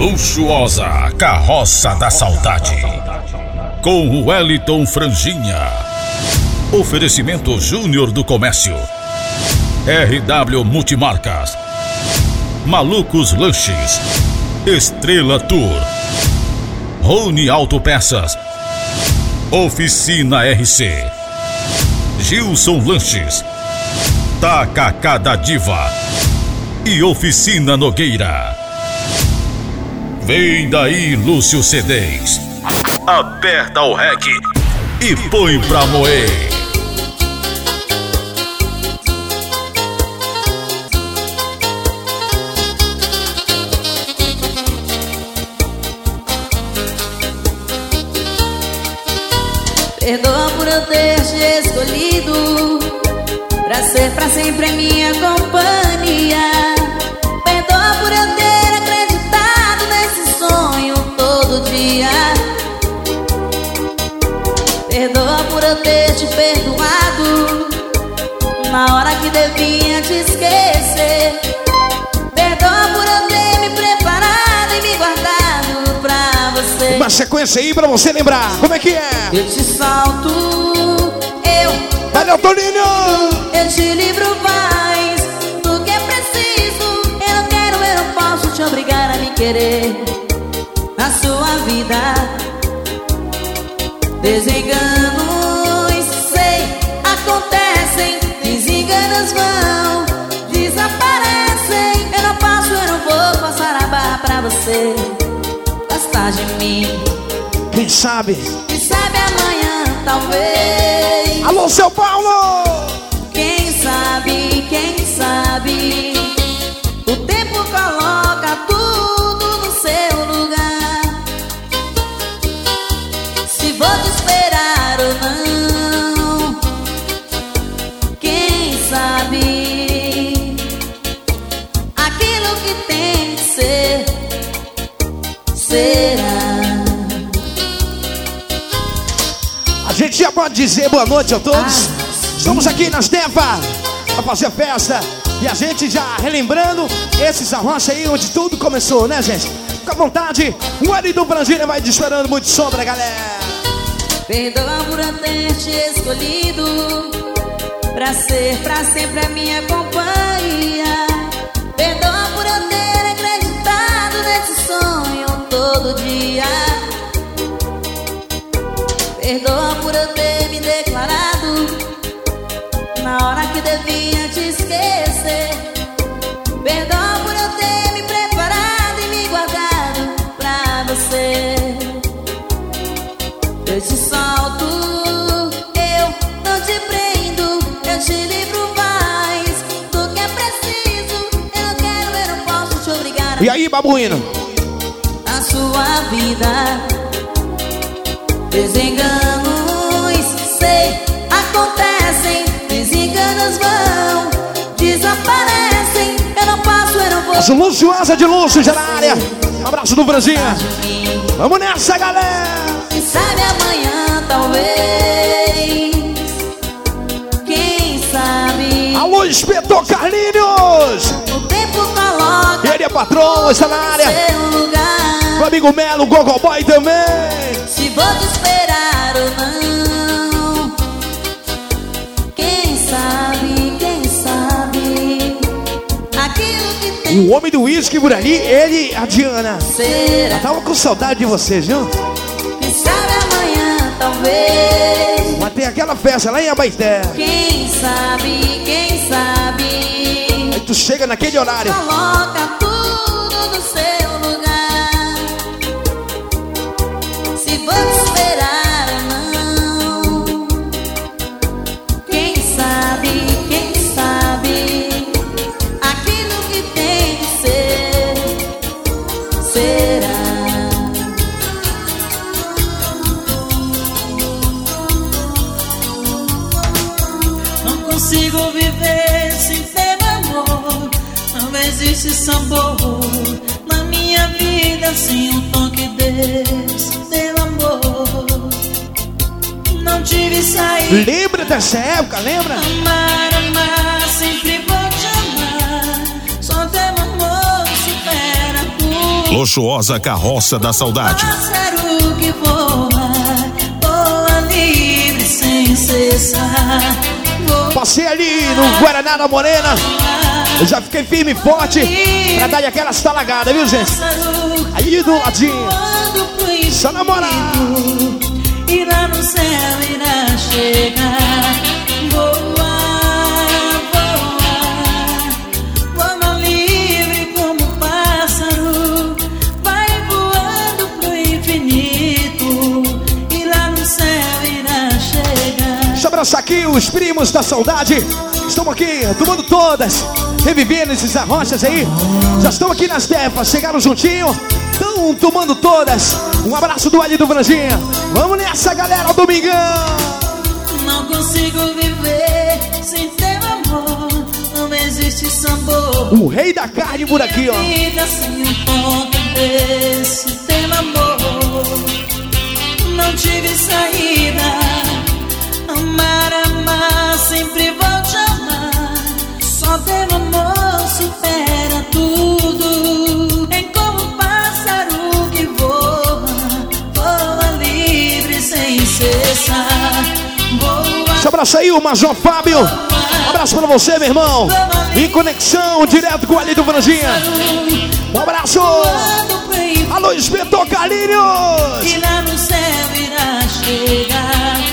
Luxuosa Carroça da Saudade, com o Wellington Franjinha. Oferecimento Júnior do Comércio, RW Multimarcas, Malucos Lanches, Estrela Tour, Rony Autopeças, Oficina RC, Gilson Lanches, Tacacá da Diva e Oficina Nogueira. Vem daí, Lúcio CDs. Aperta o REC e põe pra moer. Perdoa por eu ter te escolhido pra ser pra sempre a minha companhia. Perdoa por eu ter acreditado nesse sonho todo dia. Perdoa por eu ter te perdoado na hora que devia te esquecer. Perdoa por eu ter me preparado e me guardado pra você. Uma sequência aí pra você lembrar. Como é que é? Eu te salto, Valeu, Toninho! eu te livro mais do que é preciso. Eu não quero, eu não posso te obrigar a me querer. Na sua vida, desenganos, sei, acontecem. Desenganos vão, desaparecem. Eu não passo, eu não vou passar a barra pra você gostar de mim. Quem sabe? Quem sabe amanhã, talvez. Alô, São Paulo! Quem sabe, o tempo coloca tudo no seu lugar. Se vou te esperar ou não, quem sabe, aquilo que tem que ser, será. A gente já pode dizer boa noite a todos. Estamos aqui nas Neva pra fazer festa. E a gente já relembrando esses arrochos aí onde tudo começou, né, gente? Fica à vontade. O Wellington Franjinha vai disparando muito sombra, galera. Perdoa por eu ter te escolhido pra ser pra sempre a minha companhia. Perdoa por eu ter acreditado nesse sonho todo dia. Perdoa por eu ter me declarado na hora que devia te esquecer. Perdoa por eu ter me preparado e me guardado pra você. Eu te solto, eu não te prendo, eu te livro mais do que é preciso. Eu não quero, eu não posso te obrigar a... E aí, babuíno? Na sua vida, desenganos, sei, acontecem. Desenganos vão, desaparecem. Eu não passo, eu não vou. As Luxuosa de Luxo já na área. Um abraço do Franjinha. Vamos nessa, galera. Quem sabe amanhã, talvez. Quem sabe. Alô, Inspetor Carlinhos. O tempo coloca. Ele é patrão, está na área. Seu lugar. O amigo Melo, Gogo Boy também. Se vou te esperar ou não, quem sabe, aquilo que tem. O homem do uísque por ali, ele, a Diana. Será. Eu tava com saudade de vocês, viu? Quem sabe amanhã, talvez. Mas tem aquela festa lá em Abaeté. Quem sabe, Aí tu chega naquele horário. coloca tudo no seu lugar. Se vou te esperar ou não, quem sabe, aquilo que tem que ser, será. Não consigo viver sem ter amor. Não existe sabor na minha vida sem o toque desse teu amor. Não tive saída. Lembra dessa época, lembra? Amar, sempre vou te amar. Só teu amor supera tudo. Luxuosa Carroça da Saudade. Pássaro que voa livre sem cessar. Passei ali no Guaraná da Morena. Eu já fiquei firme e forte pra dar aquela estalagada, viu, gente? Aí do ladinho, só namorar. E lá no céu irá chegar. Voa, voa livre como pássaro. Vai voando pro infinito. E lá no céu irá chegar. Deixa eu abraçar aqui os primos da saudade. Estamos aqui tomando todas, revivendo esses arrochas aí. Já estão aqui nas terras, chegaram juntinho. Estão tomando todas. Um abraço do Ali do Franjinha. Vamos nessa, galera, domingão. Não consigo viver sem teu amor. Não existe sabor. O rei da carne por aqui, ó. Vida sem um ponto desse teu amor. Não tive saída. Amar, sempre vou te amar. Só teu amor supera tudo. É como um pássaro que voa livre sem cessar. Deixa eu abraçar aí o Major Fábio. Um abraço pra você, meu irmão. Em conexão, direto com o Ali do Franjinha. Um abraço. Alô, Inspetor Carlinhos. E lá no céu irá chegar.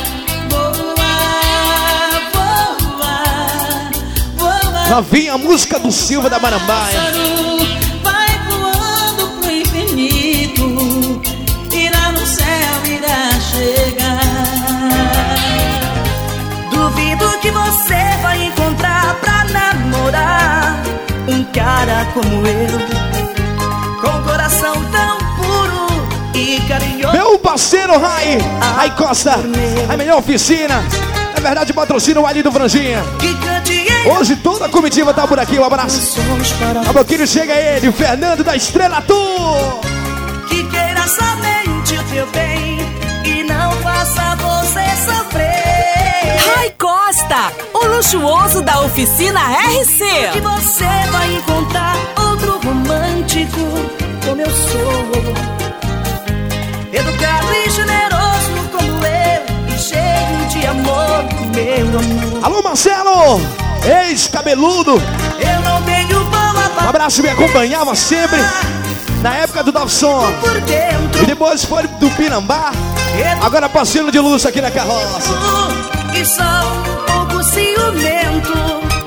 Lá vem a música do Silva da Marambaia. Vai voando pro infinito. E lá no céu irá chegar. Duvido que você vai encontrar pra namorar um cara como eu, com coração tão puro e carinhoso. Meu parceiro Rai Costa, a melhor oficina. Na verdade, patrocina o Ali do Franjinha. Hoje toda a comitiva tá por aqui. Um abraço. A boquinha chega ele, o Fernando da Estrela Tour. Que queira somente o teu bem e não faça você sofrer. Rai Costa, o luxuoso da oficina RC. Que você vai encontrar outro romântico como eu sou. Educado e generoso como eu, e cheio de amor, meu amor. Alô, Marcelo, ex-cabeludo. Eu não tenho bola pra... Um abraço, me acompanhava sempre na época do Dalson. Por dentro. E depois foi do Pinambá. Agora parceiro de luxo aqui na carroça. E só um pouco ciumento.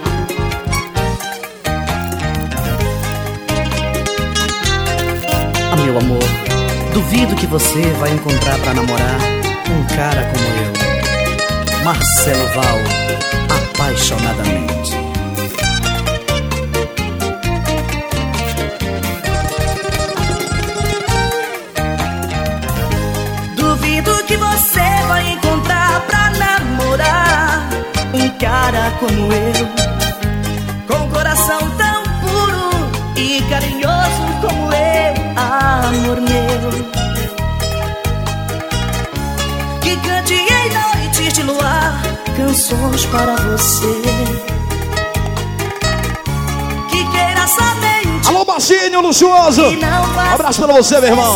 Ah, meu amor, duvido que você vai encontrar pra namorar um cara como eu, Marcelo Val, apaixonadamente. Duvido que você vai encontrar pra namorar um cara como eu, com coração tão puro e carinhoso como eu, amor meu. Que cante em noites de luar canções para você. Que queira somente. Alô, Bacinho luxuoso. Um abraço pra você, meu irmão.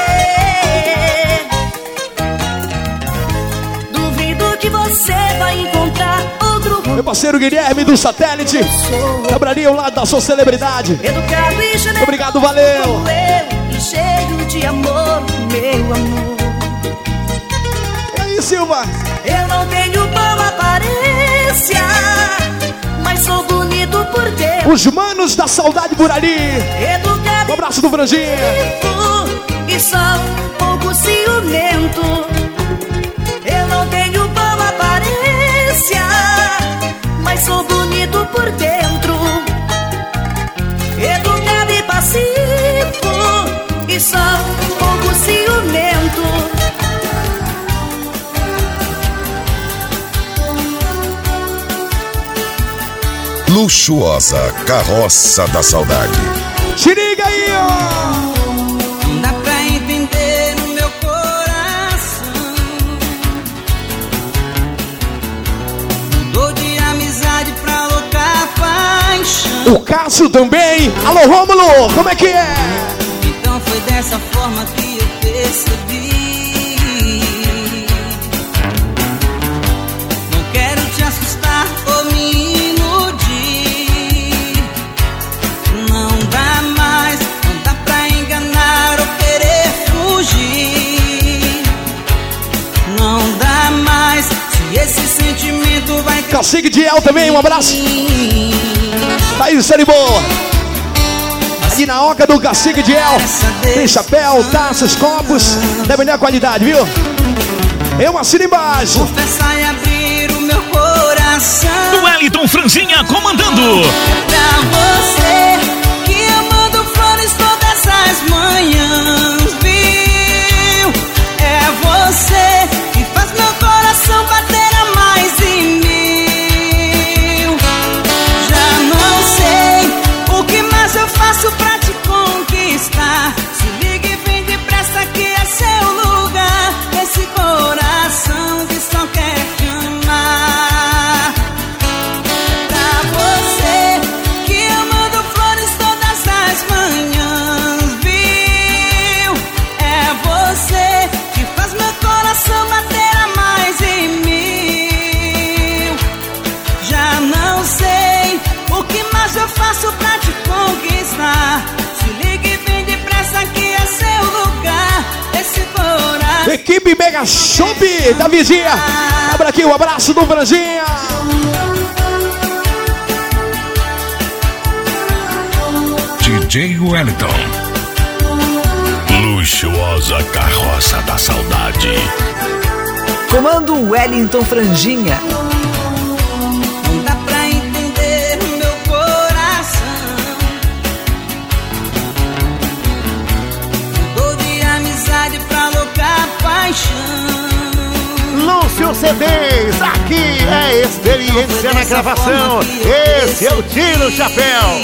Duvido que você vai encontrar outro. Meu parceiro Guilherme do Satélite. Trabalharia ao lado da sua celebridade. Educado e generoso. Obrigado, valeu. Como eu, e cheio de amor, meu amor. E aí, Silva? Eu não tenho boa aparência, mas sou bonito por dentro. Os manos da saudade por ali. Educado. Um abraço do Franjinha. E só um pouco ciumento. Eu não tenho boa aparência, mas sou bonito por dentro. Educado e passivo. E só um pouco ciumento. Luxuosa Carroça da Saudade. Se liga aí, ó. Dá pra entender no meu coração. Mudou de amizade pra louca paixão. O Cássio também. Alô, Rômulo, como é que é? Então não foi dessa forma que eu percebi. Não quero te assustar ou me iludir. Não dá mais, não dá pra enganar ou querer fugir. Não dá mais, se esse sentimento vai... Cacique de El também, um abraço. Tá aí, série boa. Ali na oca do Cacique de El. Tem chapéu, taças, copos. Depende da qualidade, viu? Eu assino embaixo. Confessar e abrir o meu coração. Wellington Franzinha comandando. Pra você que eu mando flores todas as manhãs, viu? É você que faz meu coração bater a mais em mil. Já não sei o que mais eu faço pra te conquistar. Se liga e vem depressa que é seu lugar. Esse coração que só quer te amar. Pra você que eu mando flores todas as manhãs, viu? É você que faz meu coração bater a mais em mil. Já não sei o que mais eu faço pra te conquistar. Se liga e vem depressa que é seu lugar. Esse coração. Equipe Mega Shop da vizinha. Abra aqui o abraço do Franzinha. DJ Wellington. Luxuosa carroça da saudade. Comando Wellington Franjinha. Não dá pra entender o meu coração. Mudou de amizade pra louca paixão. Lúcio CDs, aqui é experiência na gravação. Esse eu tiro o chapéu.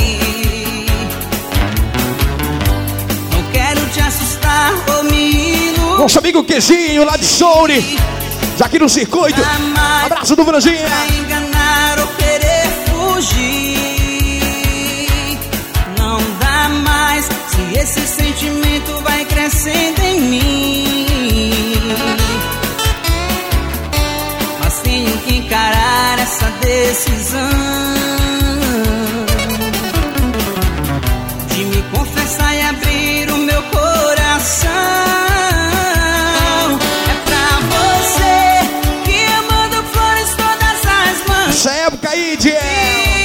Não quero te assustar ou me iludir. Nosso amigo Quezinho lá de Soure. Já aqui no circuito. Abraço do Franzinha. Pra enganar ou querer fugir. Não dá mais, se esse sentimento vai crescendo em mim. Mas tenho que encarar essa decisão de me confessar e abrir o meu coração. É pra você que eu mando flores todas as manhãs. Essa época aí de El.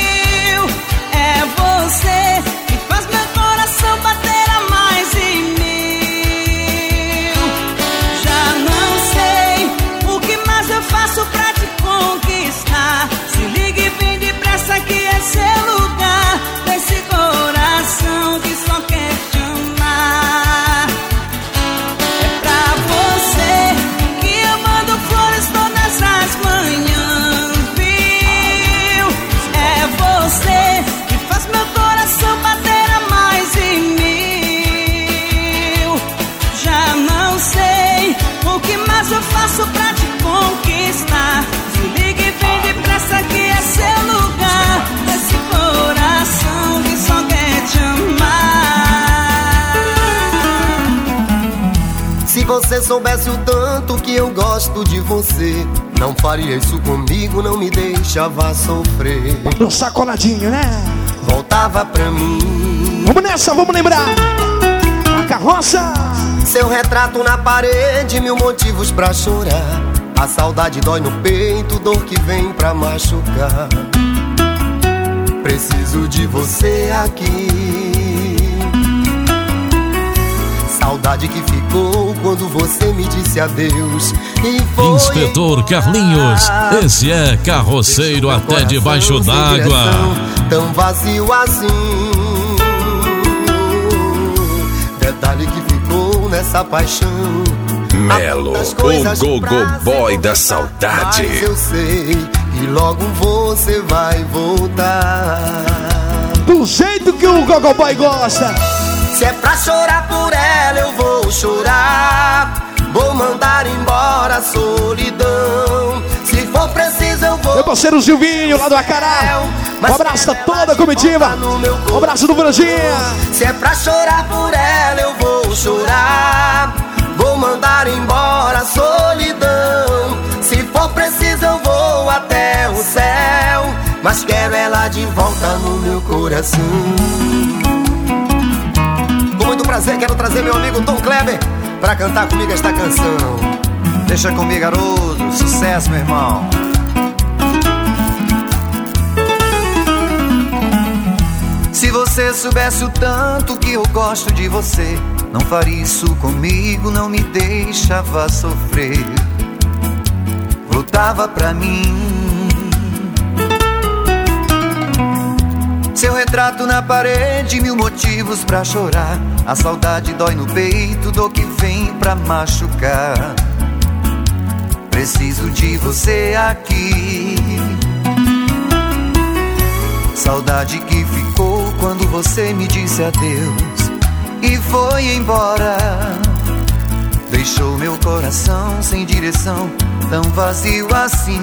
É você que faz meu coração bater a mais em mil. Já não sei o que mais eu faço pra te conquistar. Se liga e vem depressa que é seu lugar. Desse coração que só quer te amar. É pra você que eu mando flores todas as manhãs, viu? É você que faz meu coração bater a mais em mil. Já não sei o que mais eu faço pra te conquistar. Se liga e vem depressa que é seu lugar. Esse coração que só quer te amar. Se você soubesse o tanto que eu gosto de você, não faria isso comigo, não me deixava sofrer. Um sacoladinho, né? Voltava pra mim. Vamos nessa, vamos lembrar. A carroça. Seu retrato na parede, mil motivos pra chorar. A saudade dói no peito, dor que vem pra machucar. Preciso de você aqui. Saudade que ficou quando você me disse adeus. E foi Inspetor Carlinhos, esse é carroceiro até debaixo d'água. Tão vazio assim. Detalhe que ficou nessa paixão. Melo, o Gogo Boy da saudade. Mas eu sei que logo você vai voltar. Do jeito que o Gogo Boy gosta. Se é pra chorar por ela, eu vou chorar. Vou mandar embora a solidão. Se for preciso, eu vou Meu parceiro Gilvinho, lá do Acará. Um abraço a toda a comitiva. Um abraço do Brandinha. Se é pra chorar por ela, eu vou chorar. Vou mandar embora a solidão. Se for preciso, eu vou até o céu. Mas quero ela de volta no meu coração. Com muito prazer, quero trazer meu amigo Tom Kleber pra cantar comigo esta canção. Deixa comigo, garoto. Sucesso, meu irmão. Se você soubesse o tanto que eu gosto de você, não faria isso comigo, não me deixava sofrer. Voltava pra mim. Seu retrato na parede, 1000 motivos pra chorar. A saudade dói no peito, dor que vem pra machucar. Preciso de você aqui. Saudade que ficou quando você me disse adeus e foi embora. Deixou meu coração sem direção, tão vazio assim.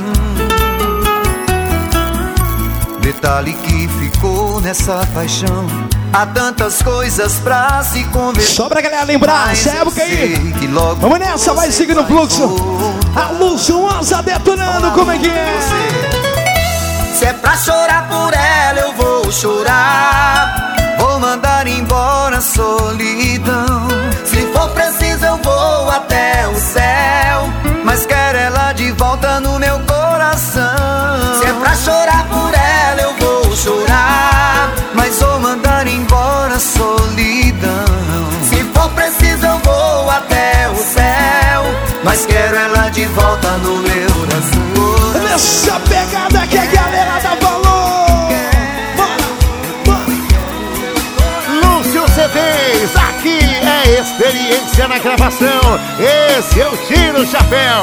Detalhe que ficou nessa paixão, há tantas coisas pra se conversar. Só pra galera lembrar, essa época aí. Vamos nessa, vai seguindo o fluxo. A Luxuosa detonando, como é que é? Se é pra chorar por ela, eu vou chorar. Vou mandar embora a solidão. Se for preciso, eu vou até o céu. Mas quero ela de volta no meu coração. Se é pra chorar por ela, eu vou chorar. Mas vou mandar embora a solidão. Se for preciso, eu vou até o céu. Mas quero ela de volta no meu coração. Nessa pegada que a galera dá valor. Bora. Lúcio CDs, aqui é experiência na gravação. Esse eu tiro o chapéu.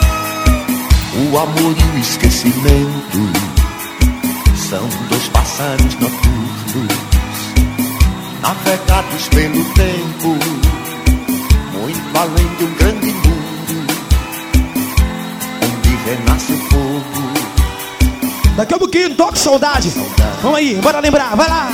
O amor e o esquecimento são dois passarinhos noturnos, navegados pelo tempo, muito além de um grande mundo, onde renasce o fogo. Daqui a pouquinho, toque saudade. Vamos aí, bora lembrar, vai lá.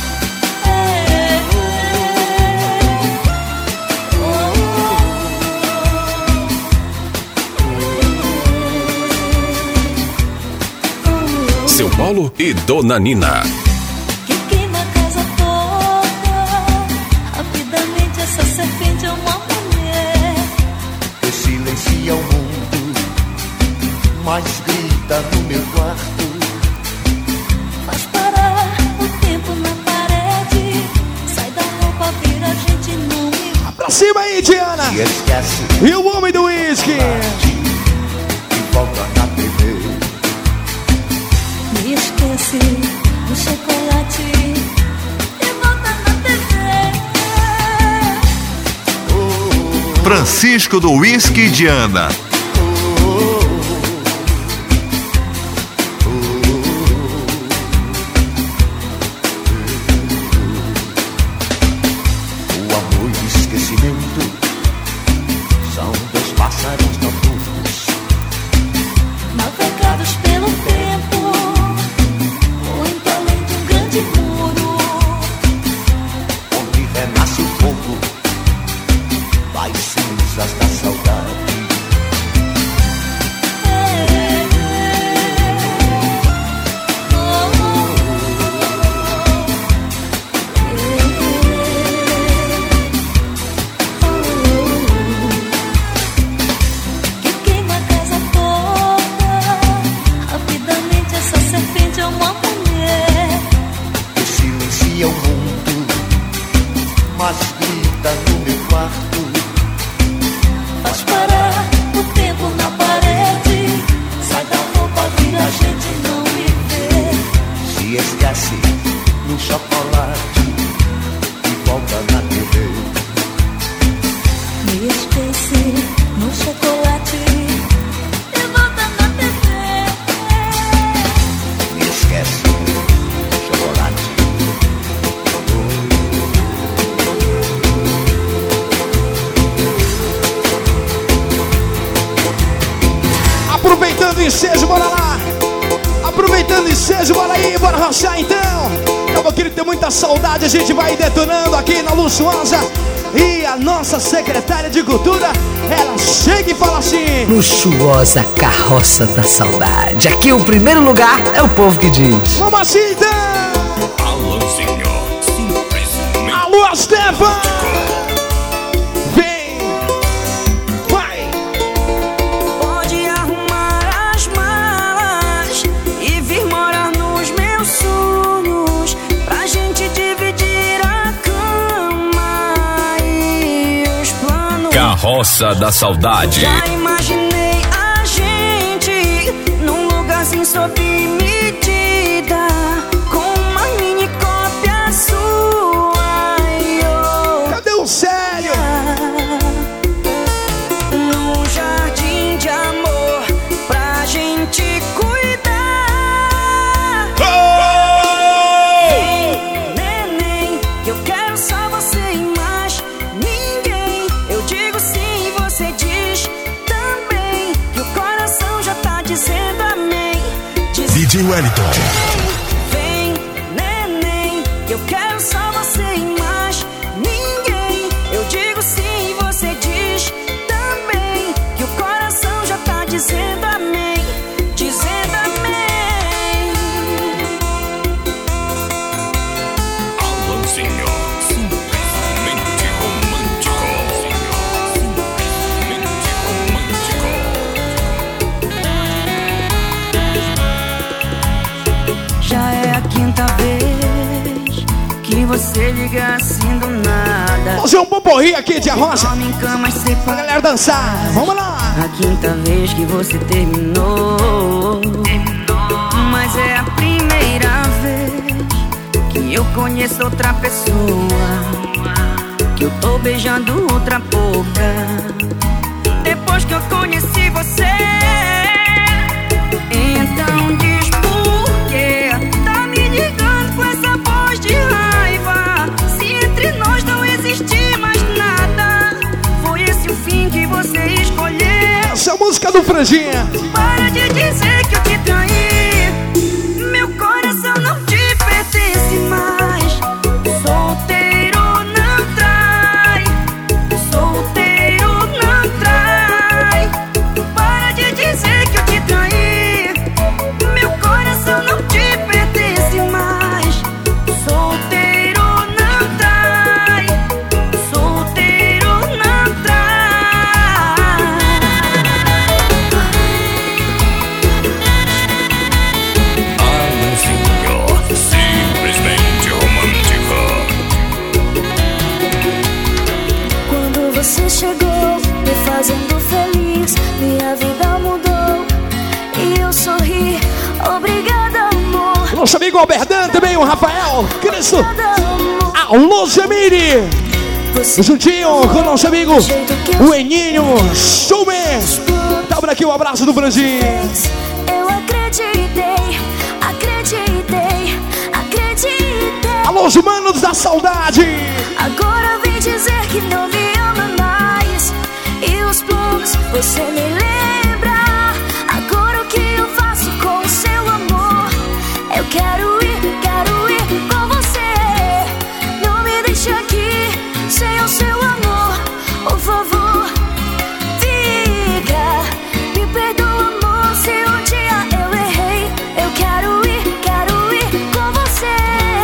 Seu Paulo e Dona Nina. Que queima a casa toda, rapidamente essa serpente é uma mulher. Que silencia o mundo, mas grita no meu quarto. Faz parar o tempo na parede, sai da roupa, vira a gente não me... Pra cima aí, Diana. E esquece. E o homem do uísque. E volta na TV. Me esquece do chocolate e volta na TV. Francisco do Uísque Diana. O amor e o esquecimento são dois pássaros noturnos, Navegados pelo tempo, muito além de um grande muro, onde renasce o fogo das cinzas da saudade. que queima a casa toda, rapidamente essa serpente é uma mulher. Que silencia o mundo, mas grita no meu quarto. Faz parar o tempo na parede, sai da roupa, vira a gente não me vê. Se esquece no chocolate e volta na TV. Me esqueci no chocolate e volta na TV. Me esquece no chocolate. Aproveitando o ensejo, bora lá. Aproveitando ensejo, bora aí, bora rochar então. Eu queria ter muita saudade, a gente vai detonando aqui na Luxuosa. E a nossa secretária de cultura, ela chega e fala assim: Luxuosa Carroça da Saudade. Aqui o primeiro lugar é o povo que diz. Vamos assim então. Alô, Esteban. Vem. Vai. Pode arrumar as malas e vir morar nos meus sonhos, pra gente dividir a cama e os planos. Carroça da Saudade. Já imaginei a gente num lugar sem sob medida, com uma mini cópia sua e eu. Cadê o sério? Num jardim de amor pra gente cuidar. Vem, neném, que eu quero só você e mais ninguém. Eu digo sim, você diz também, que o coração já tá dizendo amém. DJ Wellington. Vem, neném, que eu quero só você e mais ninguém. Eu digo sim, você diz também, que o coração já tá dizendo amém, dizendo amém. Alôzinho, simplesmente romântico. Simplesmente romântico. Já é a quinta vez que você liga assim do nada. Fazer um poporri aqui de arrocha Dorme em camas pra separadas. galera dançar. Vamos lá. A quinta vez que você terminou, mas é a primeira vez que eu conheço outra pessoa, que eu tô beijando outra boca. Depois que eu conheci você, então diz por quê tá me ligando com essa voz de raiva, se entre nós não existe mais nada. Foi esse o fim que você escolheu. Essa é a música do Franjinha. Para de dizer que eu te traí, meu coração não te pertence mais. Solteiro não trai, solteiro não trai. Para de dizer que eu te traí, meu coração não te pertence mais. Solteiro não trai, solteiro não trai. Alôzinho, simplesmente romântico. Quando você chegou, me fazendo feliz, minha vida mudou e eu sorri. Obrigada, amor. Nosso amigo Alberdan também, o Rafael Cristo. Obrigada, amor. Alô, Jamiri. Você Juntinho com o nosso amigo o Eninho Showman. Tá por aqui o abraço do Franjinha. fez. Eu acreditei, acreditei, acreditei. Alô, os humanos da saudade. Agora vem dizer que não me ama mais, e os planos você me lembra. Agora o que eu faço com o seu amor? Eu quero ir com você. Não me deixe aqui sem o seu amor, por favor. Fica, me perdoa, amor, se um dia eu errei. Eu quero ir com você.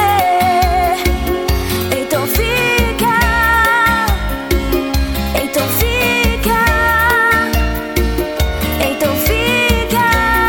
Então fica, então fica, então fica.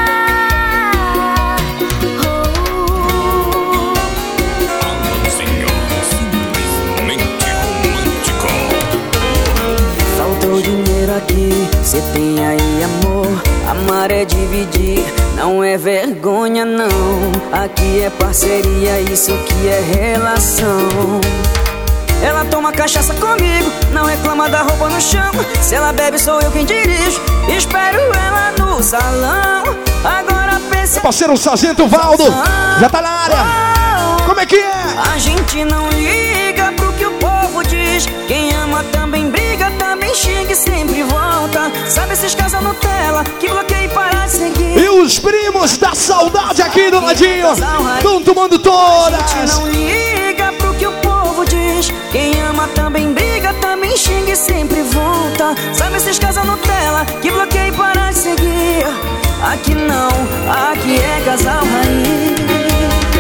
Alôzinho, simplesmente romântico. Faltou dinheiro aqui, cê tem aí amor. Amar é dividir, não é vergonha não. Aqui é parceria, isso que é relação. Ela toma cachaça comigo, não reclama da roupa no chão. Se ela bebe sou eu quem dirijo, espero ela no salão. Agora pensa, Parceiro Sargento Valdo, já tá na área. Como é que é? a gente não liga pro que o povo diz. Quem ama também briga, também xinga e sempre volta. Sabe esses casal Nutella que bloqueia e para de seguir? E os primos da saudade aqui. aqui do ladinho, tomando todas. A gente não liga pro que o povo diz. Quem ama também briga, também xinga e sempre volta. Sabe esses casal Nutella que bloqueia e para de seguir? Aqui não, aqui é casal raiz.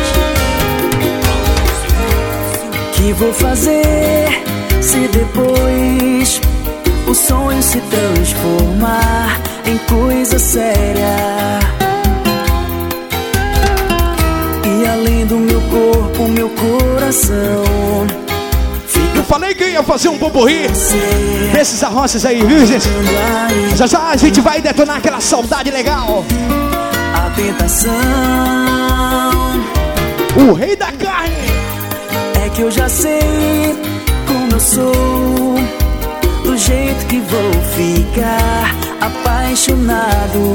Que vou fazer se depois o sonho se transformar em coisa séria? E além do meu corpo, meu coração. Eu falei que ia fazer um poporri desses arroças aí, viu, gente? Já já a gente vai detonar aquela saudade legal. A tentação, o rei da carne. é que eu já sei como eu sou, do jeito que vou ficar apaixonado.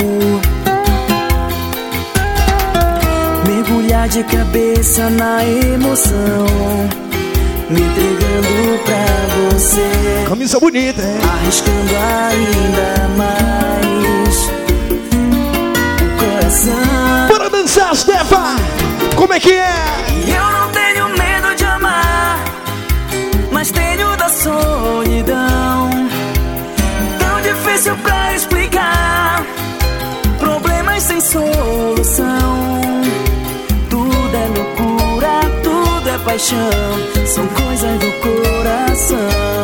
Mergulhar de cabeça na emoção, me entregando pra você. Camisa bonita, hein? Arriscando ainda mais o coração. Bora dançar, Stefa! Como é que é? Eu não tenho medo de amar, mas tenho da solidão. Tão difícil pra explicar, problemas sem solução. Tudo é loucura, tudo é paixão, são coisas do coração.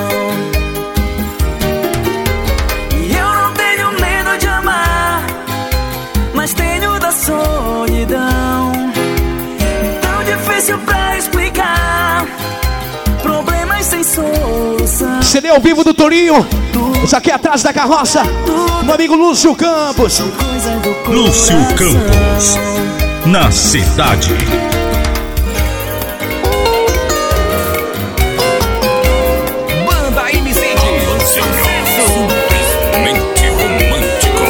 E eu não tenho medo de amar, mas tenho da solidão. Tão difícil pra explicar, problemas sem solução. CD ao vivo do Torinho, isso aqui atrás da carroça, meu amigo Lúcio Campos. Lúcio Campos, na cidade. Banda MC. Simplesmente romântico.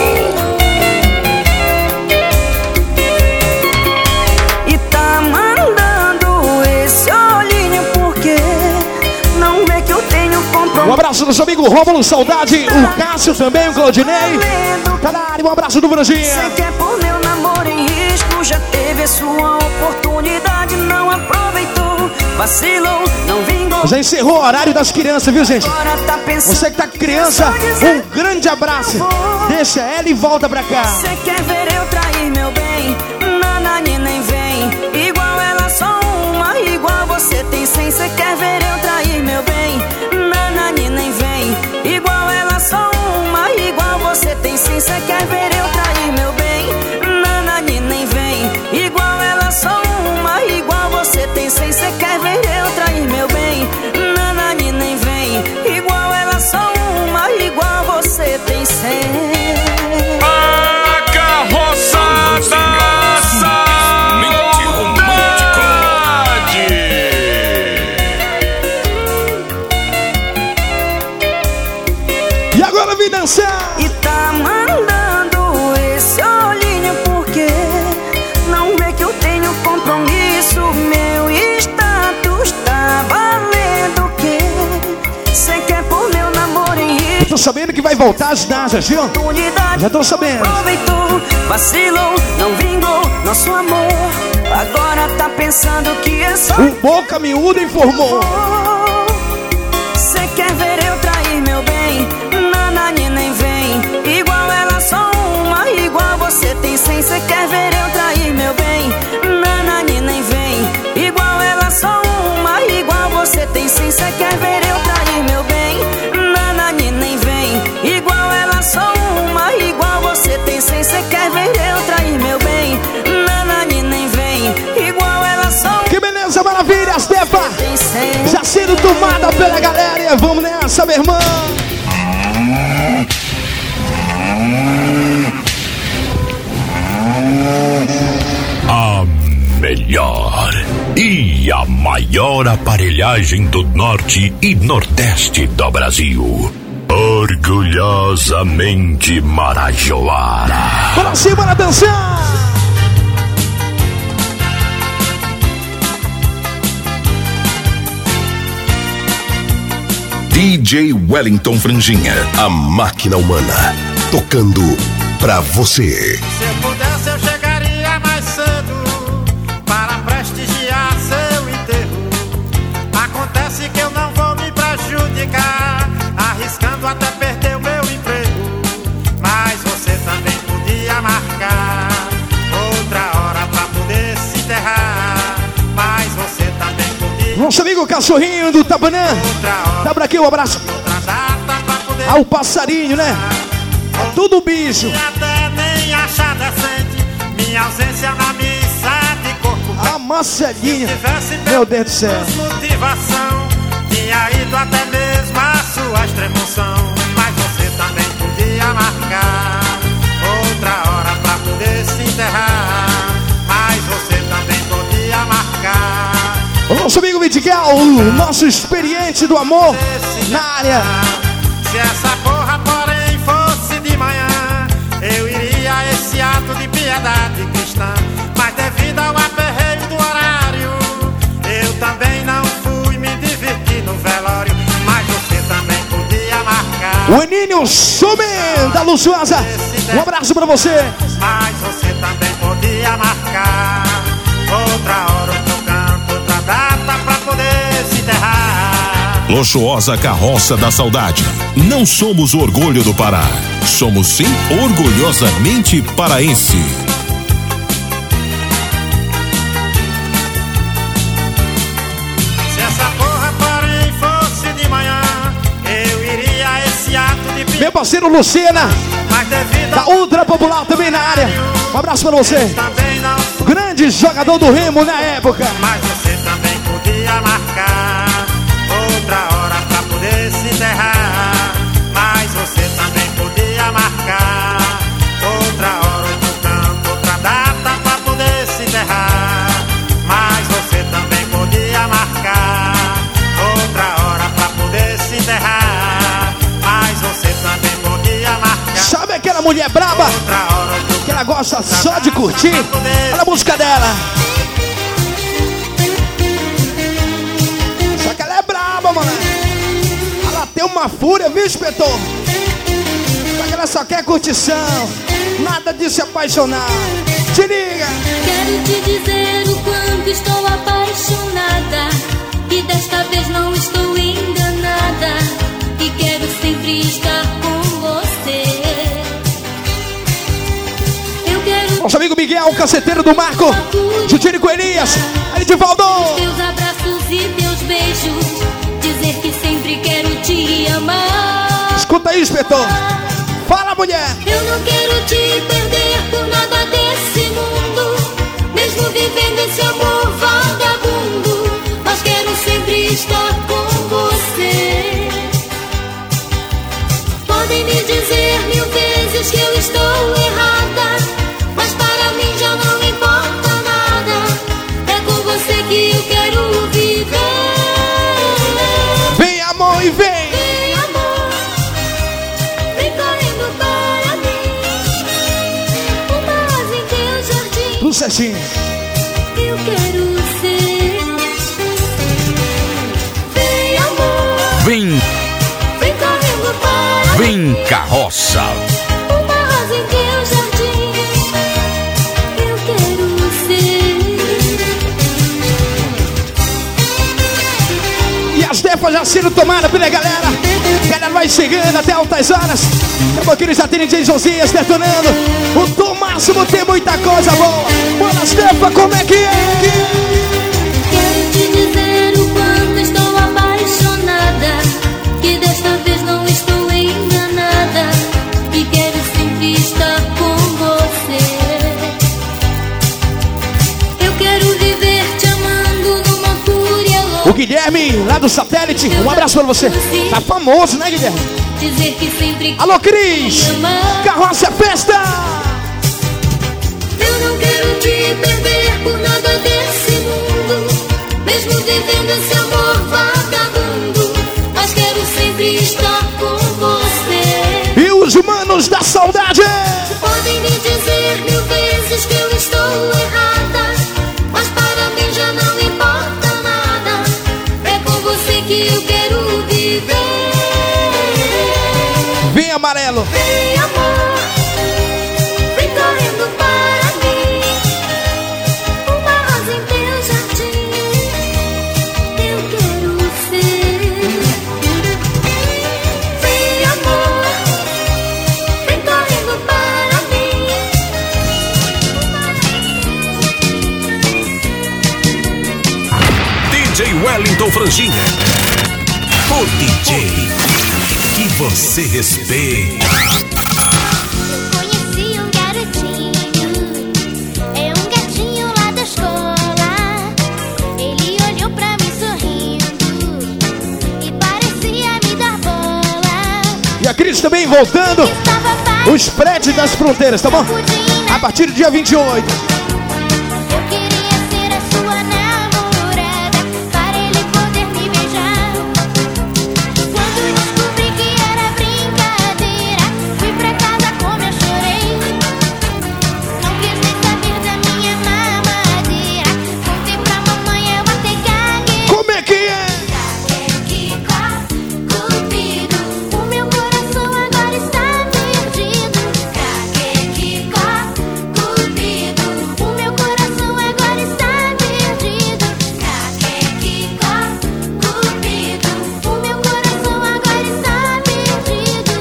E tá mandando esse olhinho porque não vê que eu tenho compromisso. Um abraço do nosso amigo Rômulo Saudade, o Cássio também, o Claudinei. Caralho, um abraço do Brandinha. Cê quer pôr meu namoro em risco, já teve a sua oportunidade, não aproveitou, vacilou, não vingou. Já encerrou o horário das crianças, viu, gente? Agora tá pensando. Você que tá com criança, um grande abraço. Deixa ela e volta pra cá. Cê quer ver eu trair meu bem? Nanani nem vem. Igual ela só uma, igual você tem 100. Cê quer ver eu trair meu bem? Nanani nem vem. Igual ela só uma, igual você tem 100. Cê quer ver eu trair meu bem? Nanani nem vem. Igual ela só uma, igual você tem 100. Cê quer ver eu trair meu bem? Nanani nem vem. Igual ela só uma, igual você tem 100. A carroça da saudade. E agora vem dançar. E tá mandando esse olhinho porque não vê que eu tenho compromisso. Meu status tá valendo o quê? Cê quer pôr meu namoro em risco. Tô sabendo que vai voltar as datas, viu? Já tô sabendo. Aproveitou, vacilou, não vingou nosso amor. Agora tá pensando que é só. O Boca Miúda informou. Cê quer ver eu trair meu bem? Nanani nem vem. Igual ela só uma, igual você tem 100. Cê quer ver eu trair meu bem? Nanani nem vem. Igual ela só uma, igual você tem 100. Cê quer ver eu trair meu bem? Nanani nem vem. Igual ela só uma, igual você tem 100. Cê quer ver eu trair meu bem? Nanani nem vem. Igual ela só. Que beleza, maravilha, Stefa. Já sendo tomada pela galera. E vamos nessa, meu irmão. A melhor e a maior aparelhagem do norte e nordeste do Brasil. Orgulhosamente Marajoara. Bora sim, bora dançar. DJ Wellington Franjinha, a máquina humana, tocando pra você. Se eu pudesse eu chegaria mais cedo Nosso amigo Cachorrinho do Tabanã. Tá por aqui, um abraço. Ao passarinho, né? É tudo bicho. E até nem achar decente minha ausência na missa de corpo. A Marcelinha, meu Deus do céu. Motivação, tinha ido até mesmo a sua extrema-unção. Mas você também podia marcar outra hora pra poder se enterrar. Mas você também podia marcar. O nosso amigo Vidigal, o nosso experiente do amor na área. Se essa porra, porém, fosse de manhã, eu iria a esse ato de piedade cristã. Mas devido ao aperreio do horário, eu também não fui me divertir no velório. Mas você também podia marcar. O Eninho Sumen da Luxuosa, um abraço pra você. Mas você também podia marcar outra hora, outro canto, outra data pra poder se enterrar. Luxuosa Carroça da Saudade. Não somos o orgulho do Pará. Somos sim orgulhosamente paraense. Se essa porra, porém, fosse de manhã, eu iria a esse ato de Meu parceiro Lucena, da Ultra Popular também na área. Um abraço pra você. Grande jogador do Remo na época. Mas você também podia marcar outra hora pra poder se enterrar. Mas você também podia marcar outra hora, outro canto, outra data pra poder se enterrar. Mas você também podia marcar outra hora pra poder se enterrar. Mas você também podia marcar. Sabe aquela mulher braba que ela gosta só de curtir? Olha a música dela. Só que ela é braba, mano. Ela tem uma fúria, viu, inspetor? Só que ela só quer curtição, nada de se apaixonar. Te liga. Quero te dizer o quanto estou apaixonada, que desta vez não estou enganada, e quero sempre estar com você. Eu quero nosso amigo Miguel, o caceteiro do Marco, Jutiri com Elias, Edivaldo. teus abraços e teus beijos, dizer que sempre quero te amar. Escuta aí, inspetor. Fala, mulher. Eu não quero te perder por nada desse mundo, mesmo vivendo esse amor vagabundo, mas quero sempre estar com você. Podem me dizer 1000 vezes que eu estou errada, mas para mim já não importa nada. É com você que eu quero viver. Vem, amor, e vem. Vem, amor, vem correndo para mim. Uma rosa em teu jardim. No Cecinho. Eu quero ser. Vem, amor, Vem, vem correndo para vem carroça. uma rosa em teu jardim. Eu quero ser. E as defas já sendo tomadas pela galera. A galera vai chegando até altas horas. Daqui a pouquinho já tem DJ Josias detonando. O Tom Máximo tem muita coisa boa. Bora, as defas, como é que é? Quero te dizer o quanto estou apaixonada, que desta vez não estou enganada, e quero sempre estar com você. Eu quero viver te amando numa fúria louca. O Guilherme, lá do Satélite, um abraço pra você. Tá famoso, né, Guilherme? Dizer que sempre Alô, Cris! Carroça Festa! eu não quero te perder por nada desse mundo, mesmo vivendo esse amor vagabundo, mas quero sempre estar com você. E os manos da saudade! Podem me dizer 1000 vezes que eu estou errada, mas para mim já não importa nada. É com você que eu quero viver. Vem, amarelo! Vem, amor, vem correndo para mim. Uma rosa em teu jardim. Eu quero ser. Vem, amor, vem correndo para mim. DJ Wellington franjinha. O DJ que você respeita. Conheci um garotinho, é um gatinho lá da escola. Ele olhou pra mim sorrindo e parecia me dar bola. E a Cris também voltando. Os prédios das fronteiras, tá bom? A partir do dia 28. Eu queria ser a sua namorada para ele poder me beijar. Quando descobri que era brincadeira, fui pra casa como eu chorei. Não quis nem saber da minha mamadeira. Contei pra mamãe, eu até caguei. Como é que é? Cupido, o meu coração agora está perdido. Cupido, o meu coração agora está perdido. Cupido, o meu coração agora está perdido.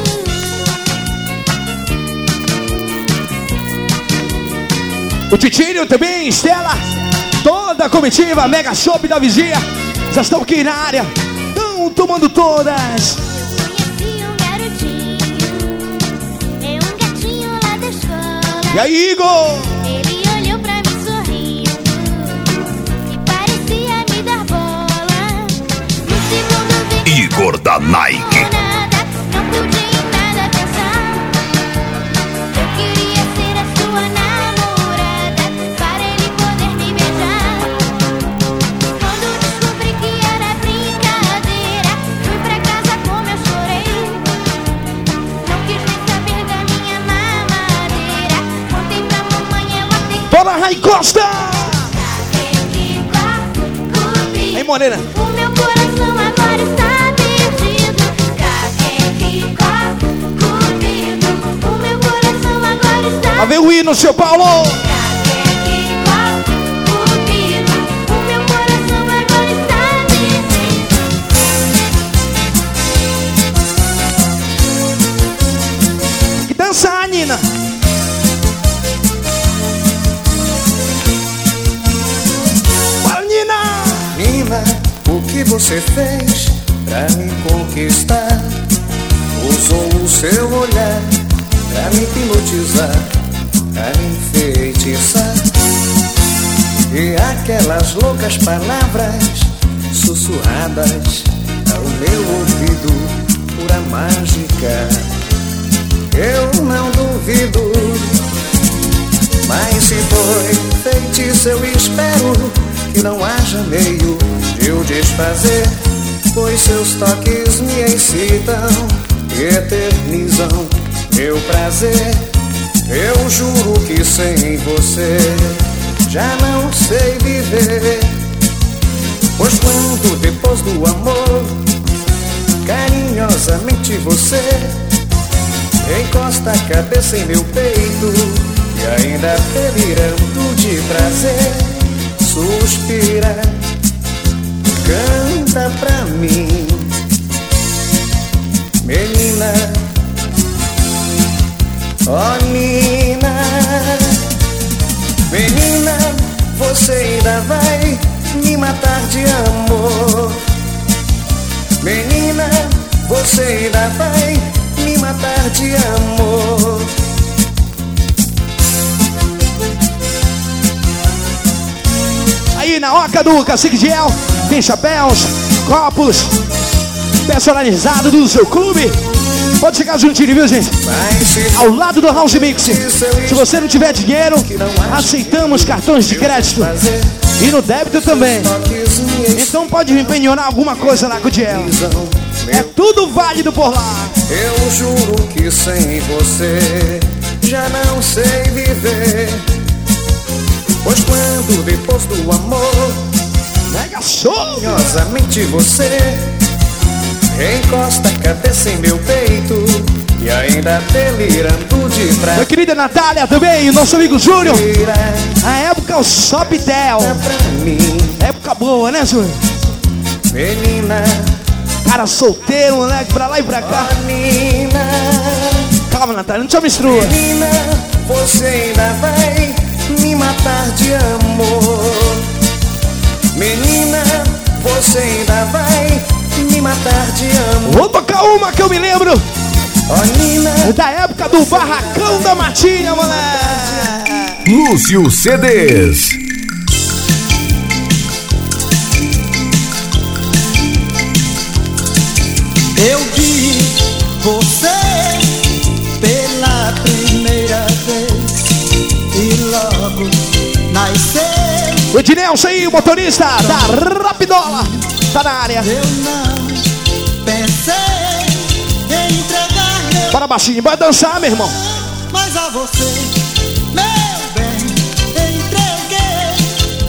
O Titinho também, Estela, toda a comitiva, Mega Shop da Vigia, já estão aqui na área, estão tomando todas. Conheci um garotinho, é um gatinho lá da escola. E aí, Igor? Ele olhou pra mim sorrindo e parecia me dar bola. No segundo vi Igor da Nike. nada, não pude em nada pensar. Eu queria ser a sua namorada para ele poder me beijar. Quando descobri que era brincadeira, fui pra casa como eu chorei. Não quis nem saber da minha mamadeira. Contei pra mamãe, eu até Bora, Rai Costa! Aí, Morena. o meu coração agora está perdido. Cupido, o meu coração agora está Lá vem o hino, seu Paulo. Cupido, o meu coração agora está perdido. Que dança, Nina. Bora, Nina. Nina, o que você fez pra me conquistar? Usou o seu olhar pra me hipnotizar, pra me enfeitiçar. E aquelas loucas palavras sussurradas ao meu ouvido, pura mágica. Eu não duvido, mas se foi feitiço eu espero que não haja meio de eu desfazer, pois seus toques me excitam e eternizam meu prazer. Eu juro que sem você já não sei viver, pois quando depois do amor carinhosamente você encosta a cabeça em meu peito e ainda delirando de prazer suspira, canta pra mim, menina, oh Nina, menina, você ainda vai me matar de amor, menina, você ainda vai me matar de amor. Aí na Oca do Cacique Giel, tem chapéus, copos, personalizado do seu clube. Pode chegar juntinho, viu, gente? Ao lado do House Mix. Se você não tiver dinheiro, aceitamos cartões de crédito. E no débito também. Então pode empenhorar alguma coisa lá com o Giel. É tudo válido por lá. Eu juro que sem você já não sei viver, pois quando depois do amor carinhosamente você encosta a cabeça em meu peito e ainda delirando de prazer. Minha querida Natália também, nosso amigo Júnior. A época o Sopitel. Época boa, né, Júnior? Menina, cara solteiro, moleque, pra lá e pra cá. menina, Calma, Natália, não te mistura. menina, você ainda vai me matar de amor. Menina, você ainda vai me matar de amo. Vou tocar uma que eu me lembro. Oh, Nina, da época do Barracão da Matinha, moleque. Lúcio CDs. eu vi você pela primeira vez e logo nasceu. O Ednelson aí, o motorista da Rapidola, tá na área. Eu não pensei em entregar meu... Bora baixinho, vai dançar, meu irmão. Mas a você, meu bem, entreguei.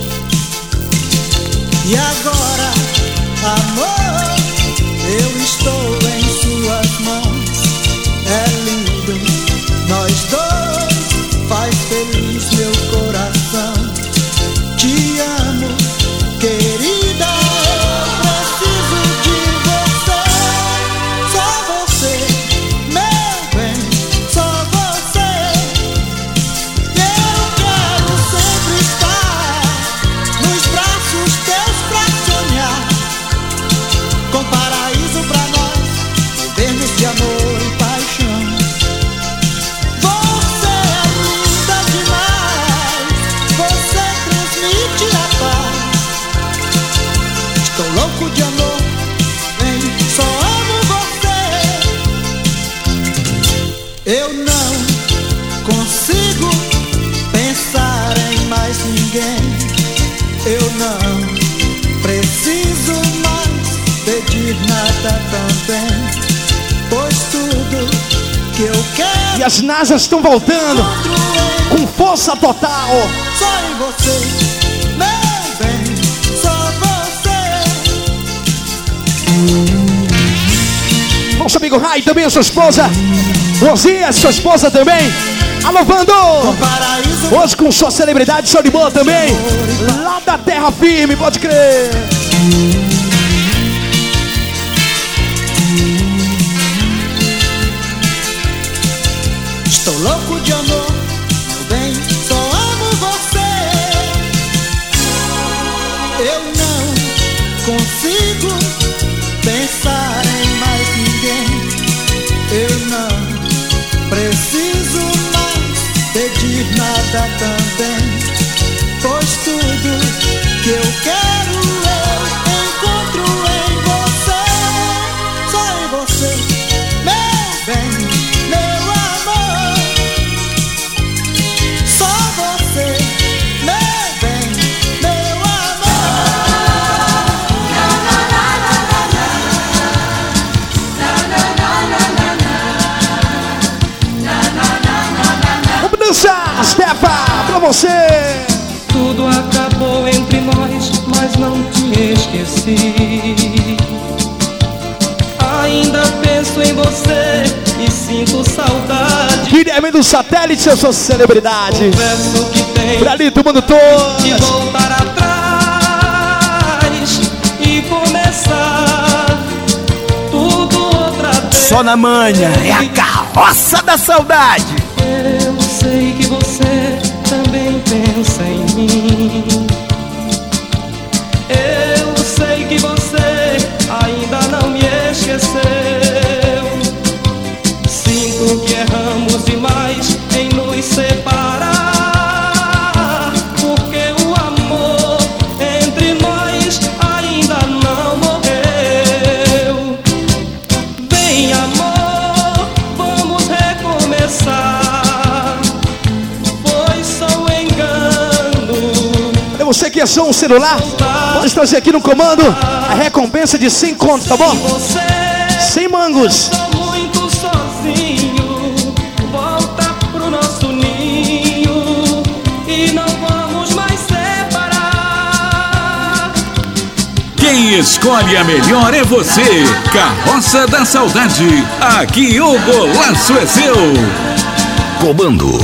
E agora, amor, eu estou em suas mãos. É lindo, nós dois, faz feliz meu coração. Te amo, querida, eu preciso de você. Só você, meu bem, só você. Eu quero sempre estar nos braços teus pra sonhar com paraíso pra nós, vivermos de amor e paixão. Você é linda demais, você transmite a paz. Estou louco de amor, vem, só amo você. Eu não consigo pensar em mais ninguém. Eu não preciso mais pedir nada também, pois tudo que eu quero. E as nasas estão voltando com força total. Só em você, meu bem, só você. Nosso amigo Rai, também a sua esposa. Rosinha, sua esposa também. Alô, Vando! Hoje com sua celebridade, show de bola também. Lá da Terra Firme, pode crer. Estou louco de amor, meu bem, só amo você. Eu não consigo pensar em mais ninguém. Eu não preciso mais pedir nada também, pois tudo que eu quero eu encontro em você. Só em você, meu bem, meu amor. Só você, meu bem, meu Vamos dançar, Stefa, pra você. Tudo acabou entre nós, mas não te esqueci. Ainda penso em você e sinto saudade. Guilherme do Satélite, eu sou celebridade. Confesso que tem Pra ali, todo mundo todo. que voltar atrás e começar tudo outra vez. Só na manha, é a carroça da saudade. Eu sei que você também pensa em mim. Eu sei que você ainda não me esqueceu. Sinto que erramos demais em nos separar, porque o amor entre nós ainda não morreu. Vem, amor, vamos recomeçar. Foi só um engano. É você que é só um celular, pode trazer aqui no comando a recompensa de 100 contos, tá bom? 100 mangos. Muito sozinho, volta pro nosso ninho e não vamos mais separar. Quem escolhe a melhor é você. Carroça da Saudade. Aqui o golaço é seu. Comando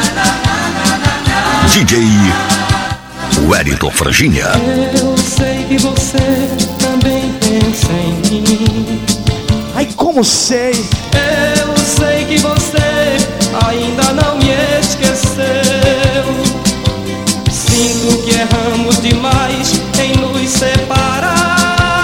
DJ Wellington Franginha. Eu sei que você também pensa em mim. Ai, como sei. Eu sei que você ainda não me esqueceu. Sinto que erramos demais em nos separar,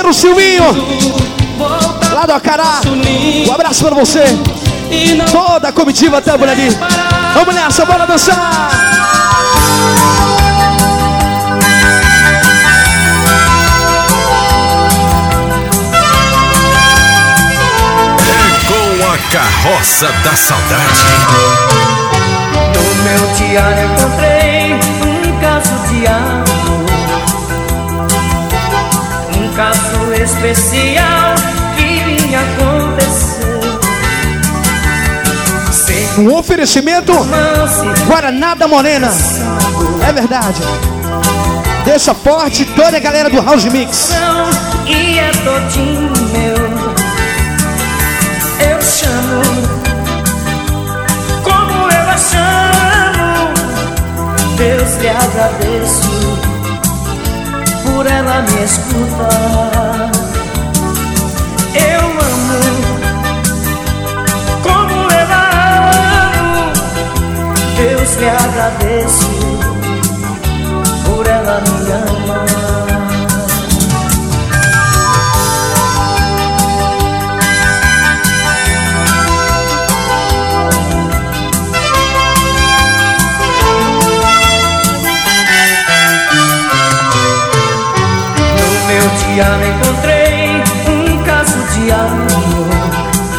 parceiro Silvinho, lá do Acará. Um abraço pra você. Toda a comitiva tá por ali. Vamos nessa, bora dançar. Carroça da Saudade. No meu diário encontrei um caso de amor, um caso especial que me aconteceu. Um oferecimento Guaraná da Morena. É verdade. Deixa forte toda a galera do House Mix. E é todinho meu. Eu chamo, como eu a chamo. Deus lhe agradeço por ela me escutar. Eu amo, como eu a amo. Deus lhe agradeço por ela me amar. Já encontrei um caso de amor,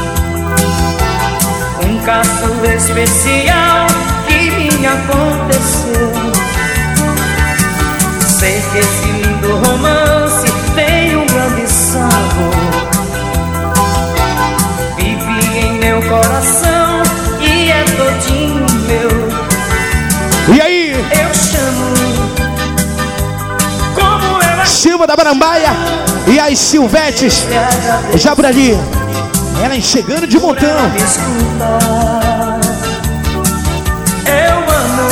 um caso especial que me aconteceu. Sei que esse lindo romance tem um grande sabor. Vive em meu coração e é todinho meu. E aí? Eu chamo Silva da Barambaia e as Silvetes já por ali. Ela chegando de montão. Eu amo,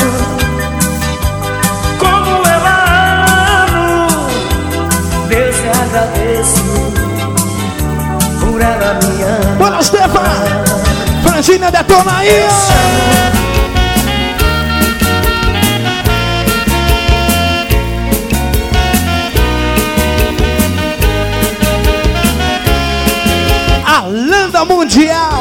como eu amo. Deus te agradeço por ela me amar. Bora, Stefan! Frangina, detona aí! Landa Mundial.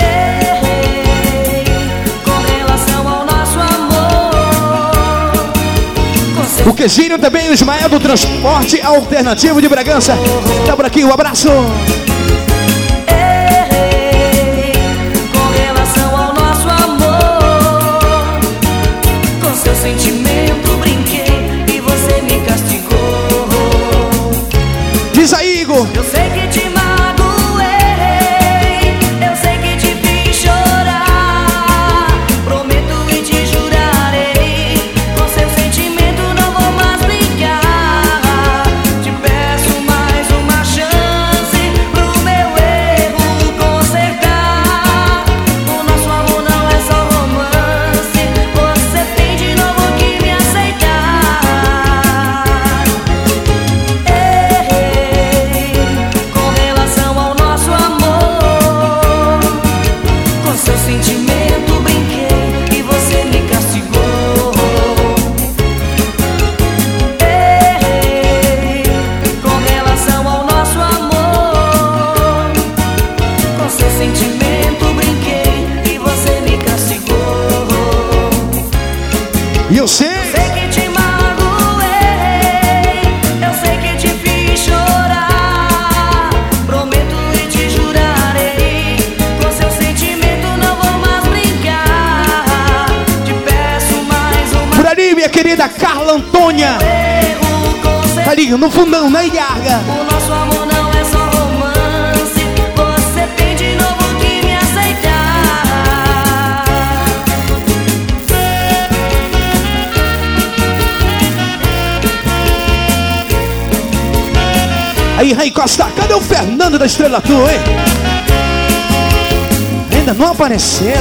Com relação ao nosso amor, o Quezinho também, o Ismael do Transporte Alternativo de Bragança. Tá por aqui, um abraço. Com relação ao nosso amor, com seu sentimento brinquei e você me castigou. Diz aí, Igor. Eu sei que te eu sei. Eu sei que te magoei, eu sei que te fiz chorar. Prometo e te jurarei, com seu sentimento não vou mais brincar. Te peço mais uma. Por ali, minha querida Carla Antônia. Tá ali no fundão, na Ilharga. O nosso amor não é só romance. Você tem de novo que me aceitar. Aí, Rei Costa, cadê o Fernando da Estrela Tour, hein? Ainda não apareceu.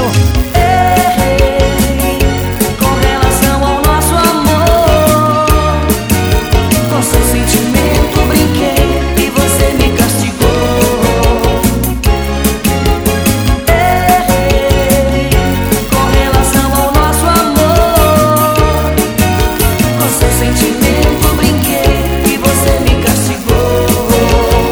Com relação ao nosso amor, com seu sentimento brinquei e você me castigou. Com relação ao nosso amor, com seu sentimento brinquei e você me castigou.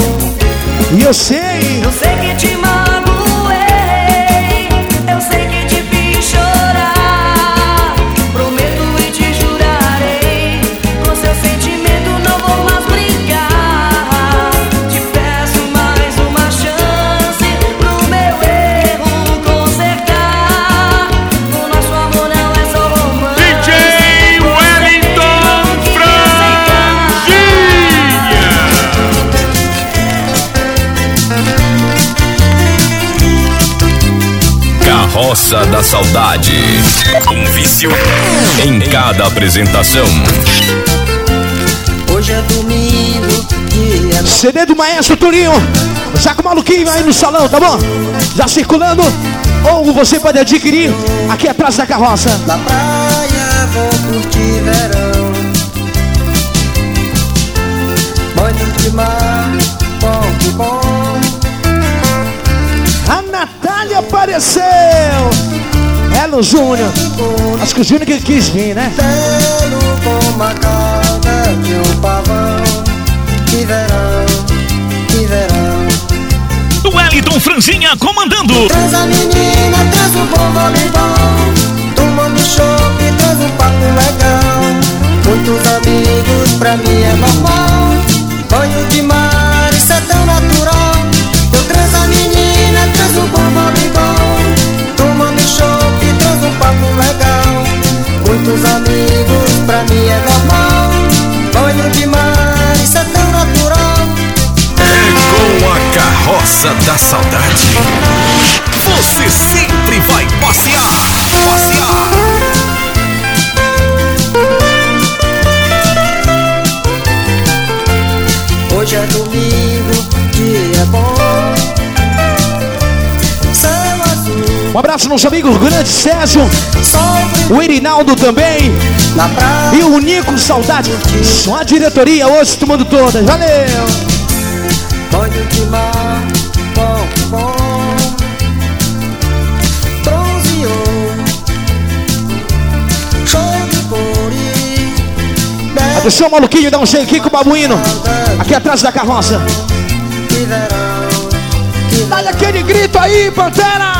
Eu sei. Eu sei que te magoei, eu sei que te fiz chorar. Prometo e te jurarei, com seu sentimento não vou mais brincar. Te peço mais uma chance pro meu erro consertar. O nosso amor não é só romance. DJ Wellington Carroça da Saudade. Um vício em cada apresentação. Hoje é domingo, dia CD do Maestro Turinho. Já com o maluquinho aí no salão, tá bom? Já circulando. Ou você pode adquirir aqui atrás da carroça. na praia, vou curtir verão. Banho de mar, bom que bom. A Natália apareceu. Elo Júnior. Acho que o Júnior que quis vir, né? Telo como a cauda de um pavão. Que verão, que verão. Wellington Franzinha comandando. Traz a menina, traz um bom voleibol. Tomando chopp, traz um papo legal. Muitos amigos, pra mim é normal. Banho de mar, isso é tão natural. Eu traz a menina, traz um bom voleibol. Tomando chopp, traz um papo legal. Muitos amigos, pra mim é normal. Banho de mar, isso é tão natural. Com a Carroça da Saudade, você sempre vai passear. Passear. Hoje é domingo, dia bom. Céu azul. Um abraço nos amigos Grande Sérgio, o Irinaldo também na praia. E o Nico Saudade. Só a diretoria hoje tomando todas. Valeu! Banho de mar, bom, bom. Bronzeou. Show de cores. Atenção, maluquinho, dá um jeito aqui com o babuíno. Aqui atrás da carroça. Que verão. Dá aquele grito aí, Pantera!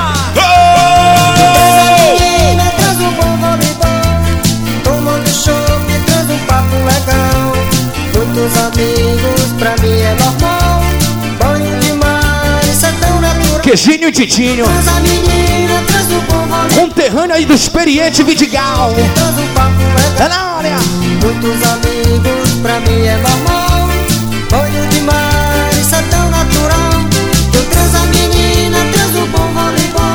Menina, traz um bom voleibol. Tomando chopp, traz um papo legal. Muitos amigos, pra mim é normal. Banho de mar, isso é tão natural. Quezinho e Titinho. Traz a menina, traz um bom voleibol. Conterrâneo aí do Experiente Vidigal. Traz um papo legal. É na área. Muitos amigos, pra mim é normal. Banho de mar, isso é tão natural. Eu traz a menina, traz um bom voleibol.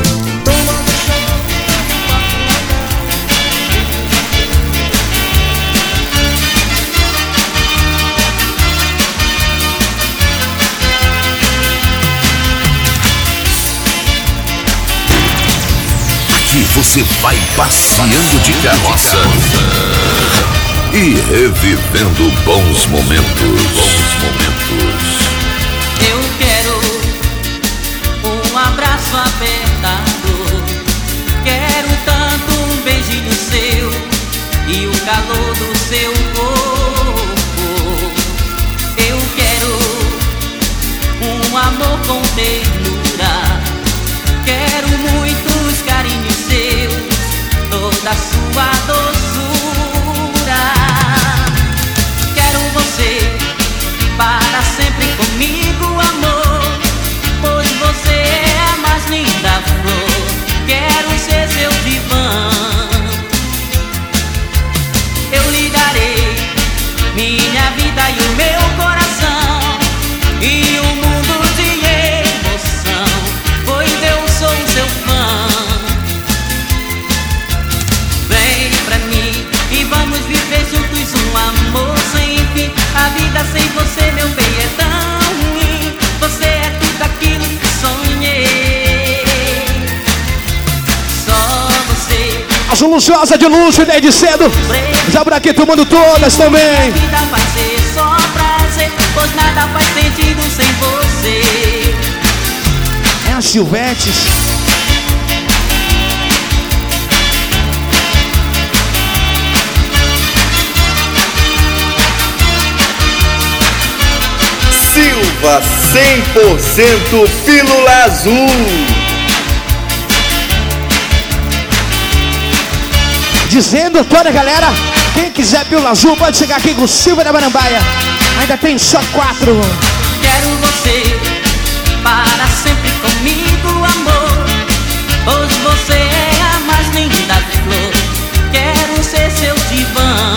Aqui você vai passeando de carroça e revivendo bons momentos. Eu quero um abraço apertado. Quero tanto um beijinho seu e o calor do seu corpo. Eu quero um amor com ternura. Quero muitos carinhos seus, toda sua doçura. Quero você para sempre comigo, amor, pois você é a mais linda flor. Quero ser seu divã. Eu lhe darei minha vida e o meu coração e um mundo de emoção, pois eu sou seu fã. Vem pra mim e vamos viver juntos um amor sem fim. A vida sem você, meu bem, é tão ruim. Você é tudo aquilo que sonhei. Só você. As luxuosa de luxo desde cedo. Já por aqui tomando todas também. A vida vai ser só prazer, pois nada faz sentido sem você. É a Silvetes. Silvetes. uva 100% Pílula Azul. Dizendo toda a galera, quem quiser Pílula Azul pode chegar aqui com o Silva da Barambaia. Ainda tem só 4. Quero você para sempre comigo, amor, pois você é a mais linda flor. Quero ser seu divã.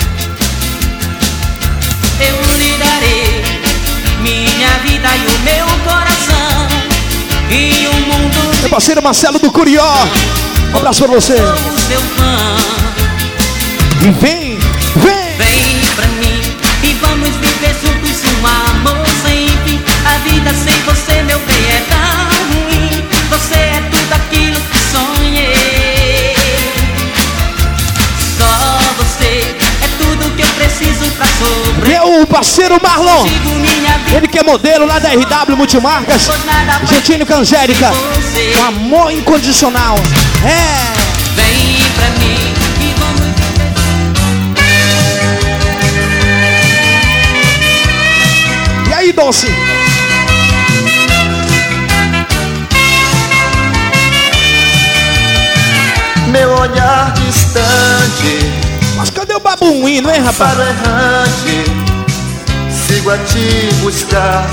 Eu lhe darei minha vida e o meu coração e o mundo. Meu parceiro Marcelo do Curió, um abraço pra você. Sou o seu fã. E vem, vem. Vem pra mim e vamos viver juntos um amor sem fim. A vida sem você, meu bem, é tão ruim. Você é tudo aquilo que sonhei. Só você é tudo que eu preciso pra sobreviver. Meu parceiro Marlon, ele que é modelo lá da RW Multimarcas, Gentinho com Angélica, um amor incondicional. É. Vem pra mim e vamos. E aí, Doce? Meu olhar distante. Mas cadê o babuíno, hein, rapaz? Para errante, sigo a te buscar.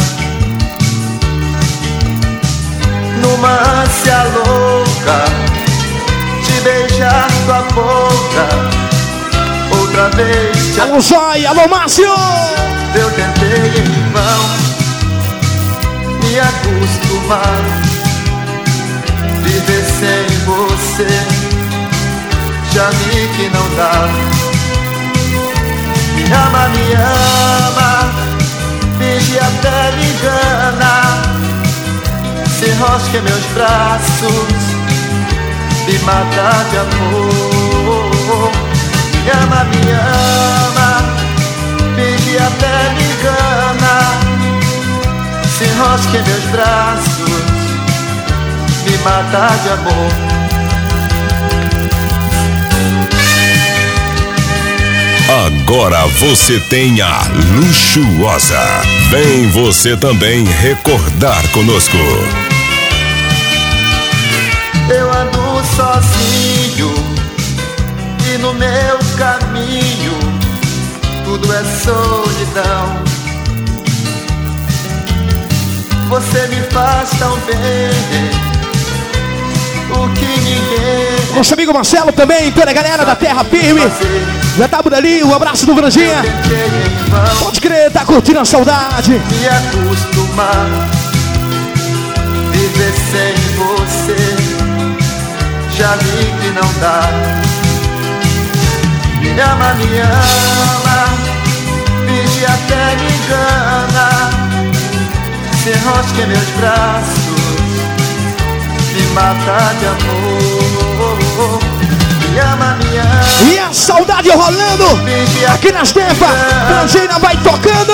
Numa ânsia louca, te beijar tua boca. Outra vez te... Alô, Joia! Alô, Márcio! Eu tentei em vão me acostumar, viver sem você, já vi que não dá. Me ama, finge até me engana, se enrosca em meus braços, me mata de amor. Me ama, finge até me engana, se enrosca em meus braços, me mata de amor. Agora você tem a Luxuosa. Vem você também recordar conosco. Eu ando sozinho e no meu caminho tudo é solidão. Você me faz tão bem, o que ninguém. Nosso amigo Marcelo também, toda a galera da Terra Firme. Já tá por ali, um abraço do Franjinha. Pode crer, tá curtindo a saudade. Me acostumar, viver sem você, já vi que não dá. Me ama, finge até me engana, se enrosca em meus braços, me mata de amor. Me ama. E a saudade rolando aqui nas Tefa. Franjinha vai tocando.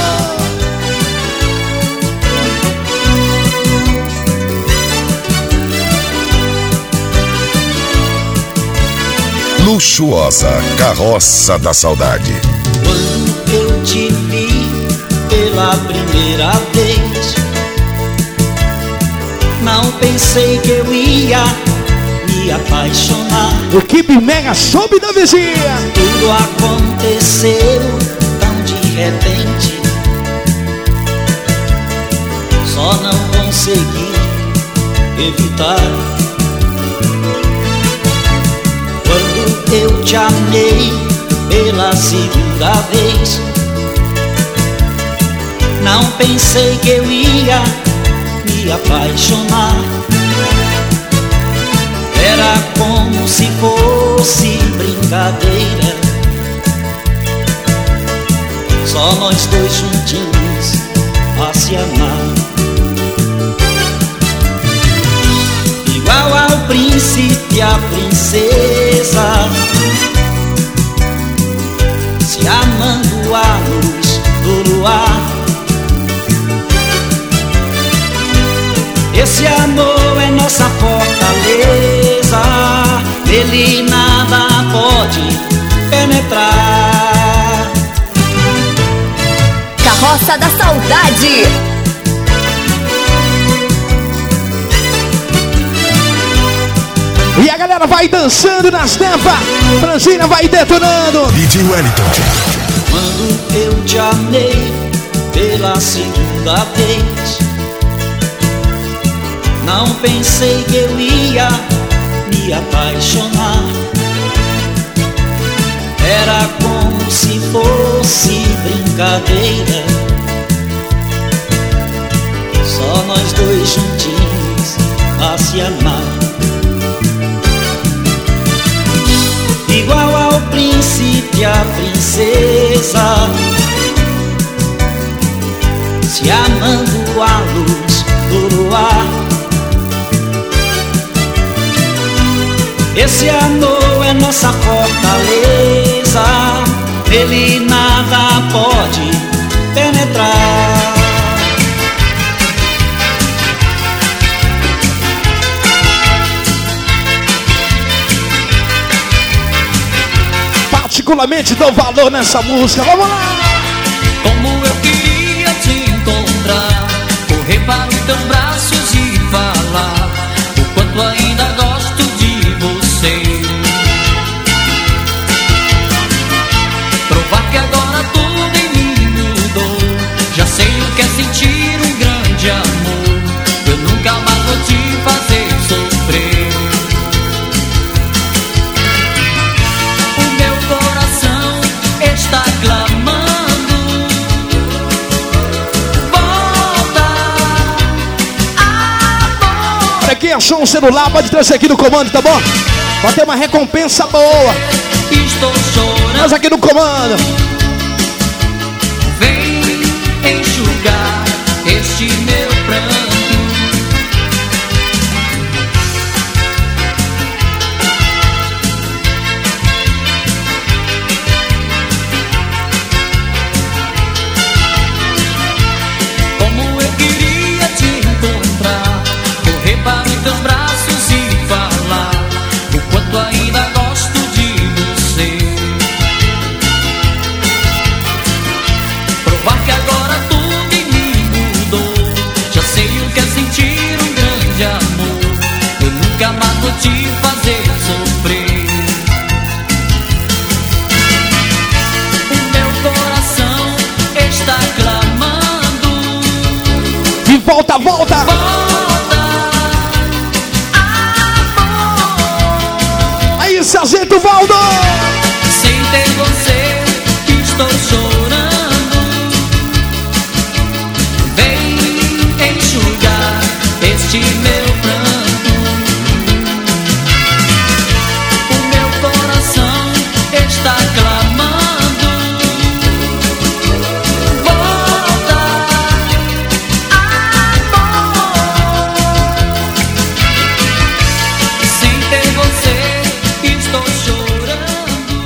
Luxuosa, Carroça da Saudade. Quando eu te vi pela primeira vez, não pensei que eu ia me apaixonar. Equipe Mega Soube da Vizinha. Tudo aconteceu tão de repente, só não consegui evitar. Quando eu te amei pela segunda vez, não pensei que eu ia me apaixonar. Era como se fosse brincadeira, só nós dois juntinhos a se amar. Igual ao príncipe e a princesa, se amando à luz do luar. Esse amor é nossa fortaleza, nele nada pode penetrar. Carroça da Saudade. E a galera vai dançando nas Neva. Franzina vai detonando. DJ Wellington. Quando eu te amei pela segunda vez, não pensei que eu ia me apaixonar. Era como se fosse brincadeira, só nós dois juntinhos a se amar. Igual ao príncipe e a princesa, se amando à luz do luar. Esse amor é nossa fortaleza, nele nada pode penetrar. Particularmente dou valor nessa música, vamos lá! Como eu queria te encontrar, correr para os teus braços e falar o quanto ainda gosto de você. Provar que agora tudo em mim mudou, já sei o que é sentir um grande amor. Eu nunca mais vou te fazer sofrer. Está clamando, volta, amor. Para quem achou um celular, pode trazer aqui no comando, tá bom? Vai ter uma recompensa boa. Estou chorando. Nós aqui no comando. Vem enxugar este meu pranto. Vou te fazer sofrer. O meu coração está clamando. E volta, volta! Volta, amor. Aí, Sargento Valdo! Sem ter você, estou chorando. Vem enxugar este meu pranto. Está clamando, volta, amor. Sem ter você, estou chorando.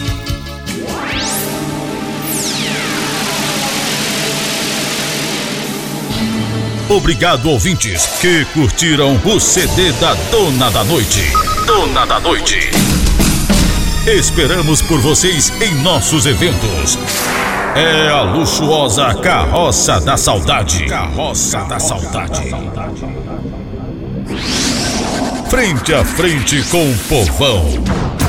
Obrigado, ouvintes, que curtiram o CD da Dona da Noite. Dona da Noite. Esperamos por vocês em nossos eventos. É a luxuosa Carroça da Saudade. Carroça da Saudade. Frente a frente com o povão.